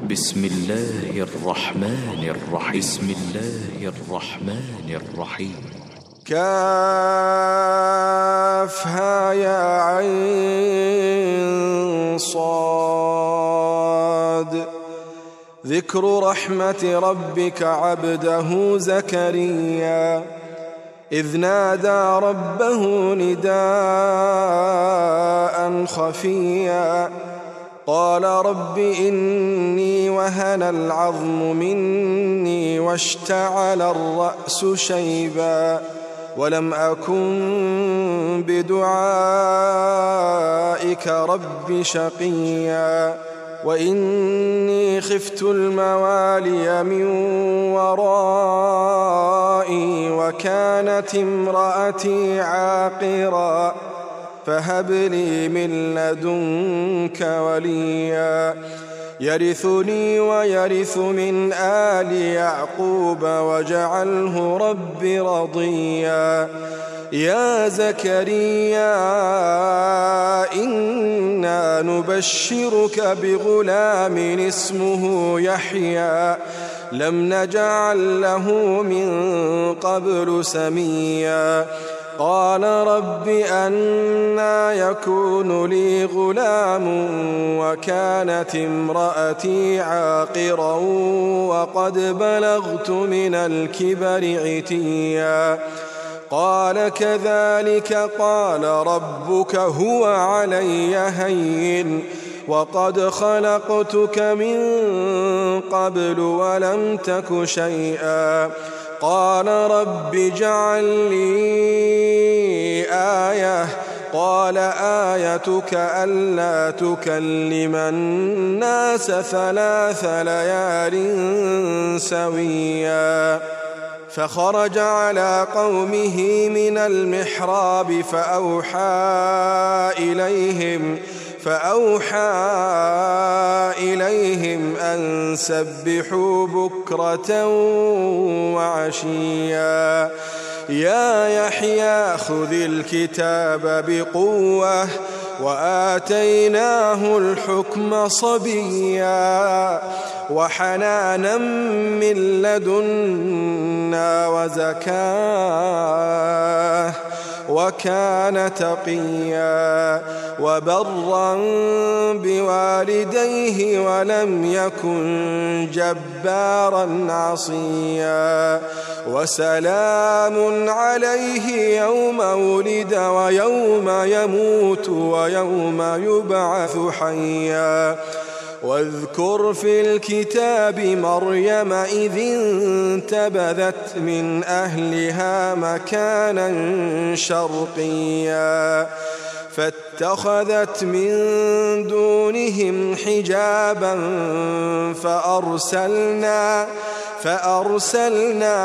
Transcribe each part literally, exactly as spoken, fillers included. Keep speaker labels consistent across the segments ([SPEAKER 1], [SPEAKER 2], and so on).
[SPEAKER 1] بسم الله الرحمن الرحيم بسم الله الرحمن الرحيم
[SPEAKER 2] كافها يا عين صاد ذكر رحمة ربك عبده زكريا إذ نادى ربه نداء خفيا قال رب إني وهن العظم مني واشتعل الرأس شيبا ولم أكن بدعائك رب شقيا وإني خفت الموالي من ورائي وكانت امرأتي عاقرا فهب لي من لدنك وليا يرثني ويرث من آل يعقوب واجعله رب رضيا يا زكريا إنا نبشرك بغلام اسمه يحيى لم نجعل له من قبل سميا قال رب أنى يكون لي غلام وكانت امرأتي عاقرا وقد بلغت من الكبر عتيا قال كذلك قال ربك هو علي هين وقد خلقتك من قبل ولم تك شيئا قال رب اجعل لي آية قال آيتك ألا تكلم الناس ثلاث ليال سويا فخرج على قومه من المحراب فأوحى إليهم فأوحى إليهم أن سبحوا بكرة وعشيا يا يحيى خذ الكتاب بقوة وآتيناه الحكم صبيا وحنانا من لدنا وزكاة وكان تقيا وبرا بوالديه ولم يكن جبارا عصيا وسلام عليه يوم ولد ويوم يموت ويوم يبعث حيا واذكر في الكتاب مريم إذ انتبذت من أهلها مكانا شرقيا فاتخذت من دونهم حجابا فأرسلنا فأرسلنا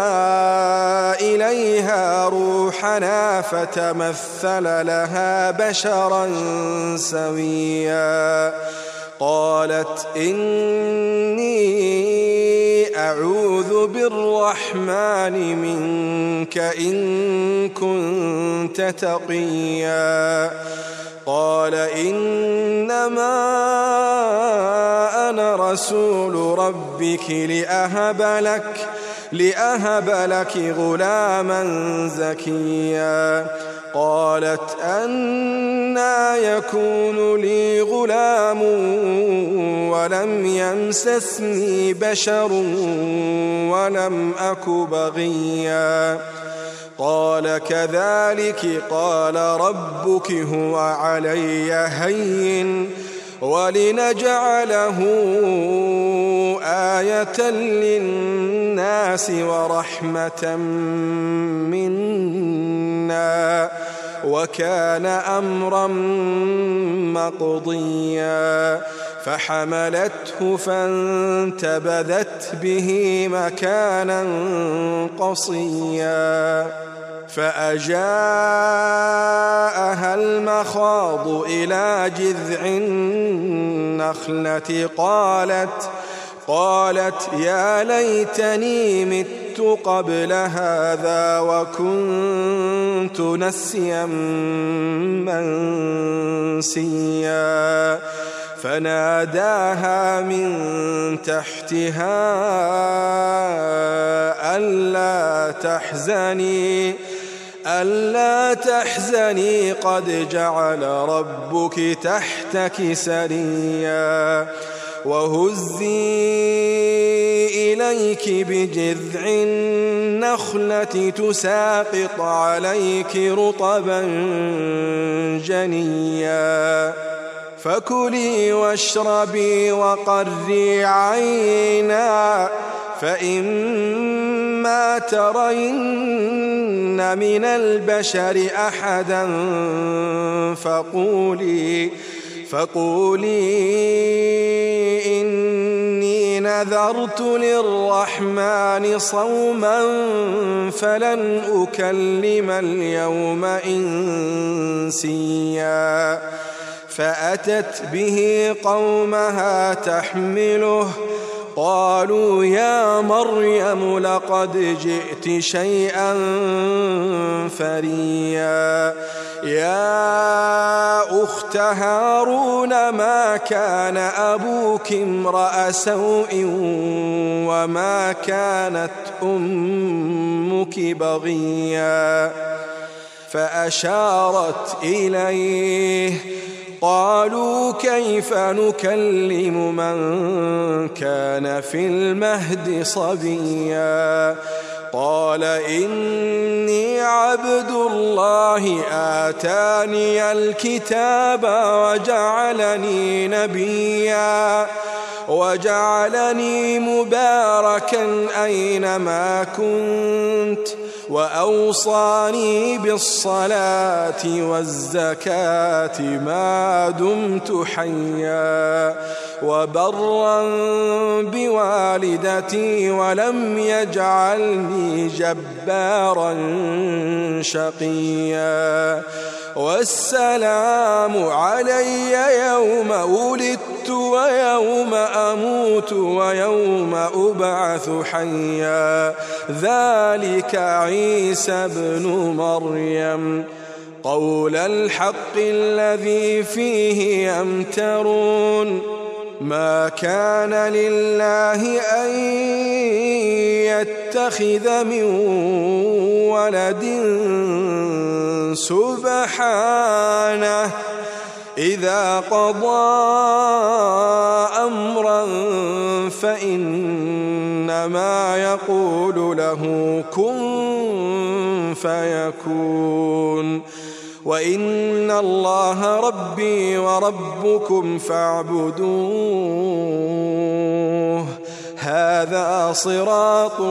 [SPEAKER 2] إليها روحنا فتمثل لها بشرا سويا قالت إني أعوذ بالرحمن منك إن كنت تقيا قال إنما أنا رسول ربك لأهب لك لأهب لك غلاما زكيا قالت أنى يكون لي غلام ولم يمسسني بشر ولم أك بغيا قال كذلك قال ربك هو علي هين ولنجعله آية للناس ورحمة منا وكان أمرا مقضيا فحملته فانتبذت به مكانا قصيا فأجاءها المخاض إلى جذع النخلة قالت قالت يا ليتني مت قبل هذا وكنت نسيا منسيا فناداها من تحتها ألا تحزني ألا تحزني قد جعل ربك تحتك سريا وهزي إليك بجذع النخلة تساقط عليك رطبا جنيا فكلي واشربي وقري عينا فإما ترين من البشر أحدا فقولي فقولي إني نذرت للرحمن صوما فلن أكلم اليوم إنسيا فأتت به قومها تحمله قالوا يا مريم لقد جئت شيئا فريا يا أخت هارون ما كان أبوك امرأ سوء وما كانت أمك بغيا فأشارت إليه قالوا كيف نكلم من كان في المهد صبيا قال إني عبد الله آتاني الكتاب وجعلني نبيا وجعلني مباركا أينما كنت وأوصاني بالصلاة والزكاة ما دمت حيا وبرا بوالدتي ولم يجعلني جبارا شقيا والسلام علي يوم ولدت ويوم أموت ويوم أبعث حيا ذلك عيسى ابن مريم قول الحق الذي فيه يمترون ما كان لله أن يتخذ من ولد سبحانه إذا قضى أمرا فإنما يقول له كن فيكون وإن الله ربي وربكم فاعبدوه هذا صراط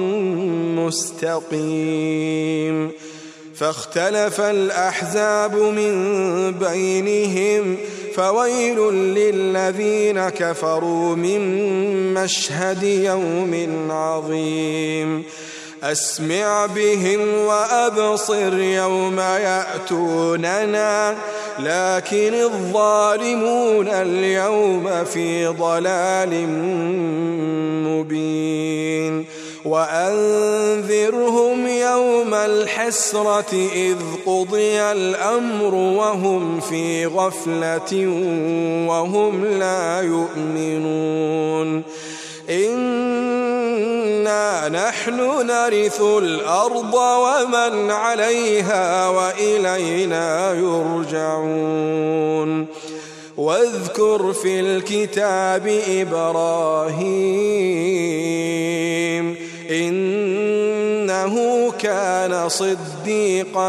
[SPEAKER 2] مستقيم فاختلف الأحزاب من بينهم فويل للذين كفروا من مشهد يوم عظيم أسمع بهم وأبصر يوم يأتوننا لكن الظالمون اليوم في ضلال مبين وأنذرهم يوم الحسرة إذ قضي الأمر وهم في غفلة وهم لا يؤمنون إنا نحن نرث الأرض ومن عليها وإلينا يرجعون واذكر في الكتاب إبراهيم إنه كان صديقا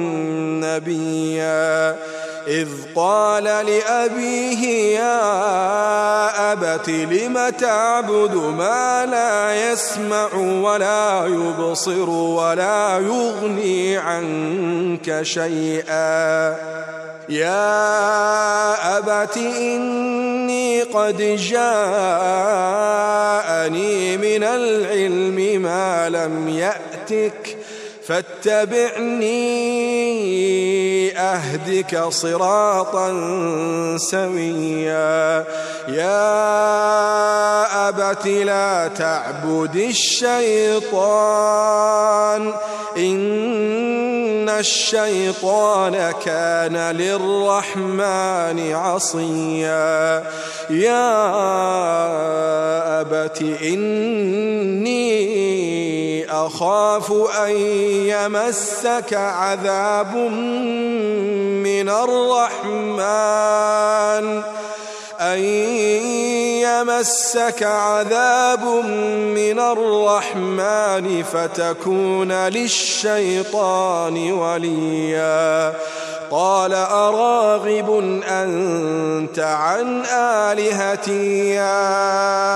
[SPEAKER 2] نبيا إذ قال لأبيه يا أبت لم تعبد ما لا يسمع ولا يبصر ولا يغني عنك شيئا يا أبت إني قد جاءني من العلم ما لم يأتك فاتبعني أهدك صراطا سويا يا أبت الصلاة لا تعبد الشيطان إن الشيطان كان للرحمن عصيا يا أبت إني أخاف أن يمسك عذاب من الرحمن أن يمسك عذاب من الرحمن فتكون للشيطان وليا قال أراغب أنت عن آلهتي يا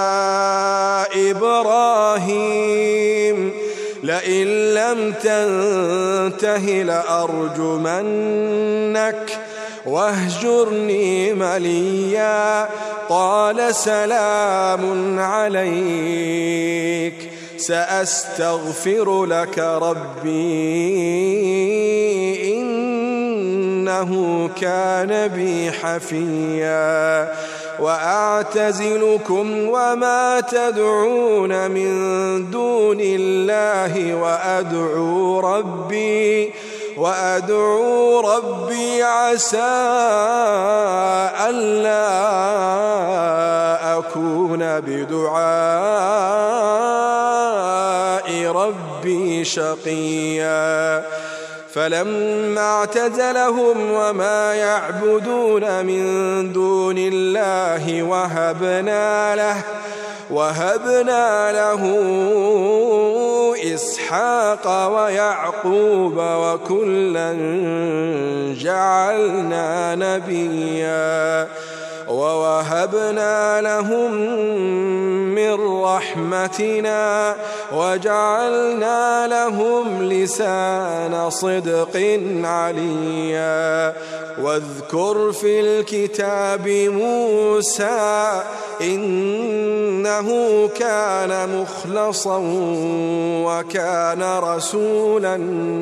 [SPEAKER 2] إبراهيم لئن لم تنته لأرجمنك واهجرني مليا قال سلام عليك سأستغفر لك ربي إنه كان بي حفيا وأعتزلكم وما تدعون من دون الله وأدعو ربي وأدعو ربي عسى ألا أكون بدعاء ربي شقيا فلما اعتزلهم وما يعبدون من دون الله وهبنا له وهبنا له إسحاق ويعقوب وكلا جعلنا نبيا ووهبنا لهم من رحمتنا وجعلنا لهم لسان صدق عليا واذكر في الكتاب موسى إنه كان مخلصا وكان رسولا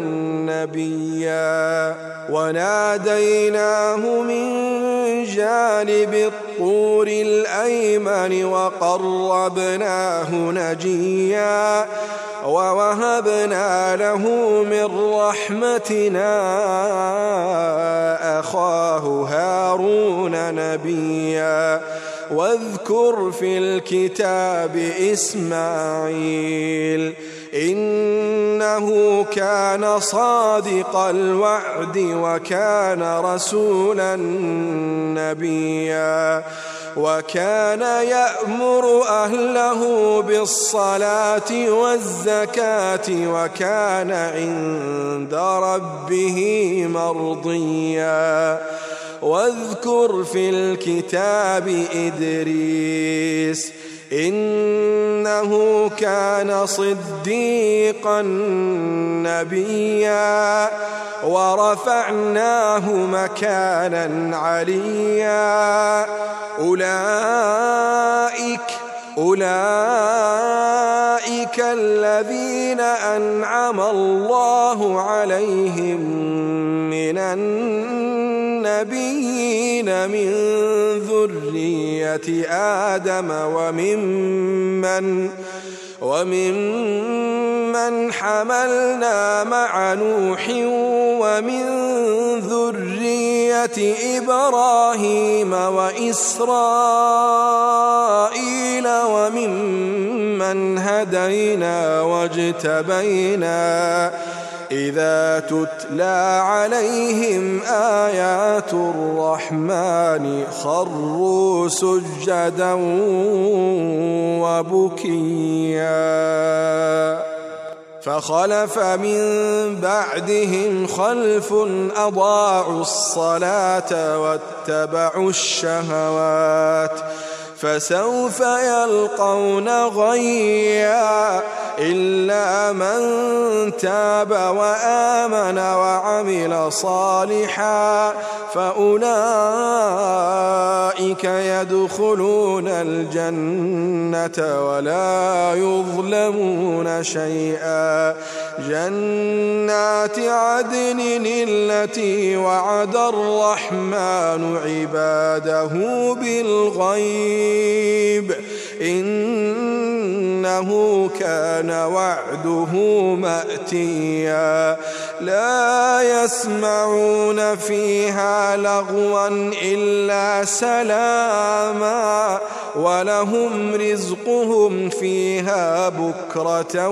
[SPEAKER 2] نبيا وناديناه من جانب الطور الأيمن وقربناه نجيا ووهبنا له من رحمتنا أخاه هارون نبيا واذكر في الكتاب إسماعيل إنه كان صادق الوعد وكان رسولا نبيا وكان يأمر أهله بالصلاة والزكاة وكان عند ربه مرضيا واذكر في الكتاب إدريس إنه كان صديقا نبيا ورفعناه مكانا عليا أولئك أولئك الذين أنعم الله عليهم من النبيين من ذرية آدم وممن وممن حملنا مع نوح ومن ذرية إبراهيم وإسرائيل وممن هدينا واجتبينا إذا تتلى عليهم آيات الرحمن خروا سجدا وبكيا فخلف من بعدهم خلف أضاعوا الصلاة واتبعوا الشهوات فسوف يلقون غيا إلا من تاب وآمن وعمل صالحا فأولئك يدخلون الجنة ولا يظلمون شيئا جنات عدن التي وعد الرحمن عباده بالغيب إن إنه كان وعده مأتيا لا يسمعون فيها لغوا إلا سلاما ولهم رزقهم فيها بكرة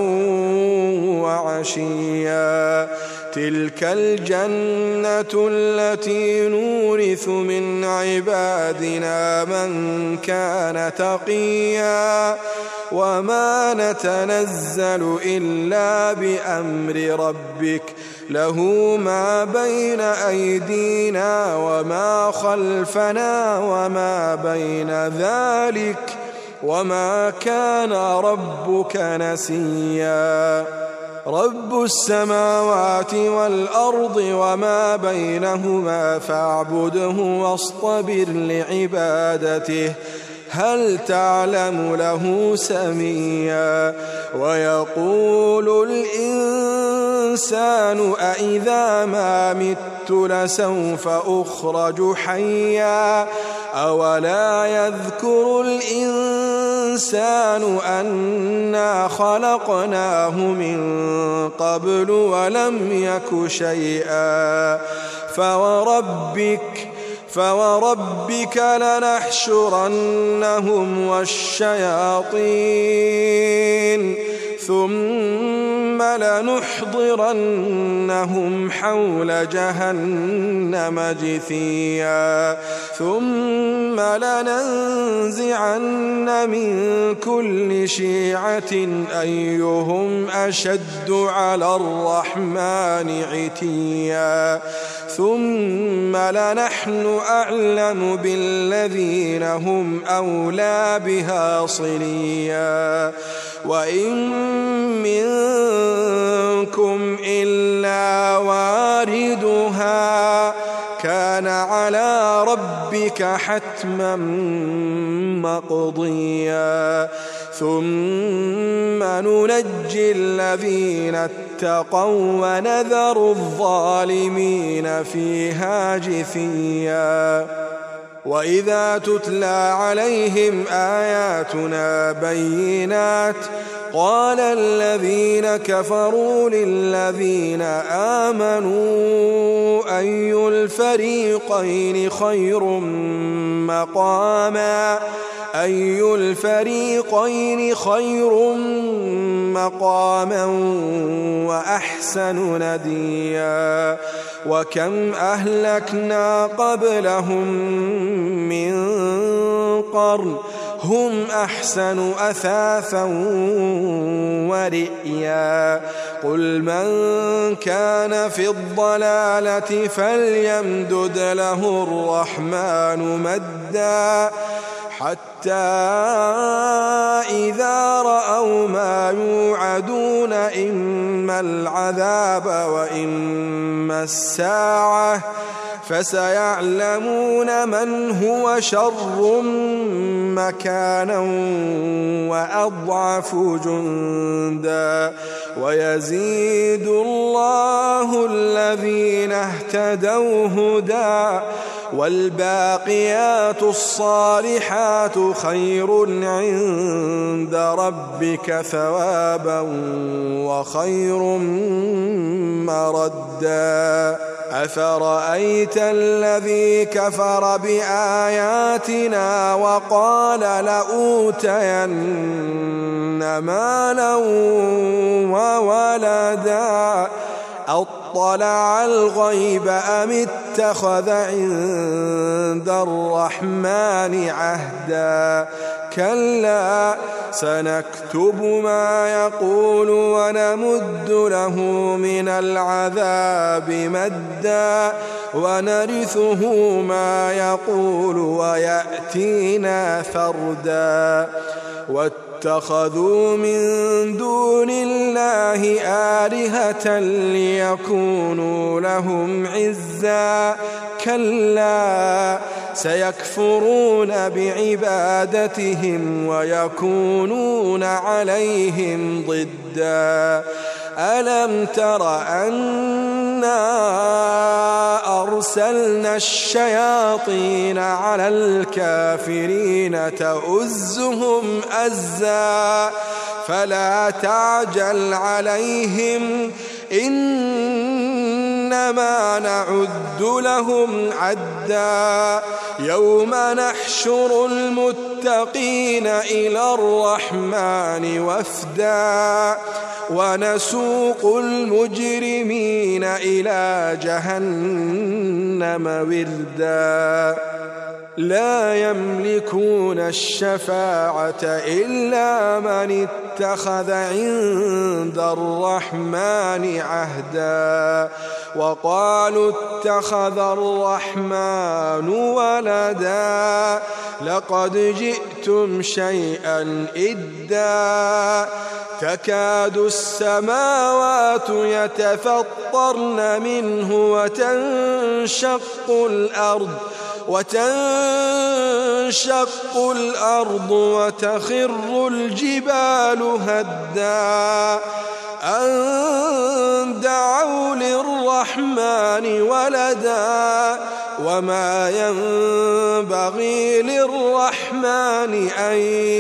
[SPEAKER 2] وعشيا تلك الجنة التي نورث من عبادنا من كان تقيا وما نتنزل إلا بأمر ربك له ما بين أيدينا وما خلفنا وما بين ذلك وما كان ربك نسيا رب السماوات والأرض وما بينهما فاعبده واصطبر لعبادته هل تعلم له سميا ويقول الإنسان أإذا ما مت لسوف أخرج حيا أولا يذكر الإنسان أنا خلقناه من قبل ولم يك شيئا فوربك فوربك لنحشرنهم والشياطين ثم لنحضرنهم حول جهنم جثيا ثم لننزعن من كل شيعة أيهم أشد على الرحمن عتيا ثم لنحن أعلم بالذين هم أولى بها صليا وإن منكم إلا واردها كان على ربك حتما مقضيا ثم ننجي الذين اتقوا ونذر الظالمين فيها جثيا وإذا تتلى عليهم آياتنا بينات قال الذين كفروا للذين آمنوا أي الفريقين خير مقاما أي الفريقين خير مقاما وأحسن نديا وكم أهلكنا قبلهم من قرن هم أحسن أثاثا ورئيا قل من كان في الضلالة فليمدد له الرحمن مدا حتى إذا رأوا ما يوعدون إما العذاب وإما الساعة فسيعلمون من هو شر مكانا وأضعف جندا ويزيد الله الذين اهتدوا هدى والباقيات الصالحات خير عند ربك ثوابا وخير مردا أفرأيت الذي كفر بآياتنا وقال لأوتين مالا وولدا أطلع الغيب أم اتخذ عند الرحمن عهدا كلا سنكتب ما يقول ونمد له من العذاب مدا ونرثه ما يقول ويأتينا فردا واتخذوا من دون الله آلهة ليكونوا لهم عزا كلا سيكفرون بعبادتهم ويكونون عليهم ضدا ألم تر أنا أرسلنا الشياطين على الكافرين تؤزهم أزا فلا تعجل عليهم إنما نعد لهم عدا يوم نحشر المتقين إلى الرحمن وفدا ونسوق المجرمين إلى جهنم وردا لا يملكون الشفاعة إلا من اتخذ عند الرحمن عهدا وقالوا اتخذ الرحمن ولدا لقد جئتم شيئا إدا تكاد السماوات يتفطرن منه وتنشق الأرض وتنشق الأرض وتخر الجبال هدا أن دعوا للرحمن ولدا وما ينبغي للرحمن أن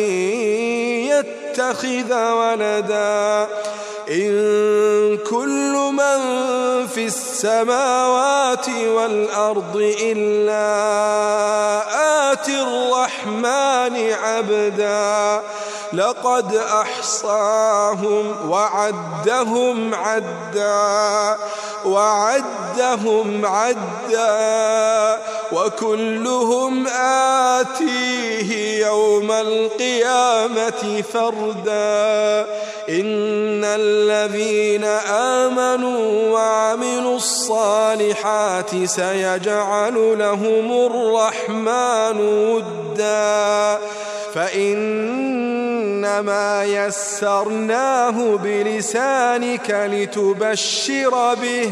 [SPEAKER 2] يتخذ ولدا إن كل من في السماوات والأرض إلا آتي الرحمن عبدا لقد أحصاهم وعدهم عدا وعدهم عدا وكلهم آتيه يوم القيامة فردا إن الذين آمنوا وعملوا الصالحات سيجعل لهم الرحمن ودا فإنما يسرناه بلسانك لتبشر به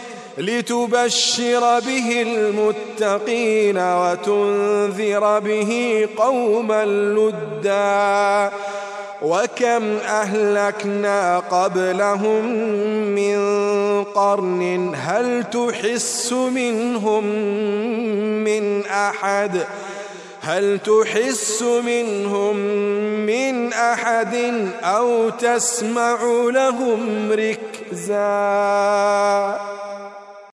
[SPEAKER 2] لتبشر به المتقين وتنذر به قوما لدا وكم أهلكنا قبلهم من قرن هل تحس منهم من أحد هل تحس منهم من أحد أو تسمع لهم ركزا.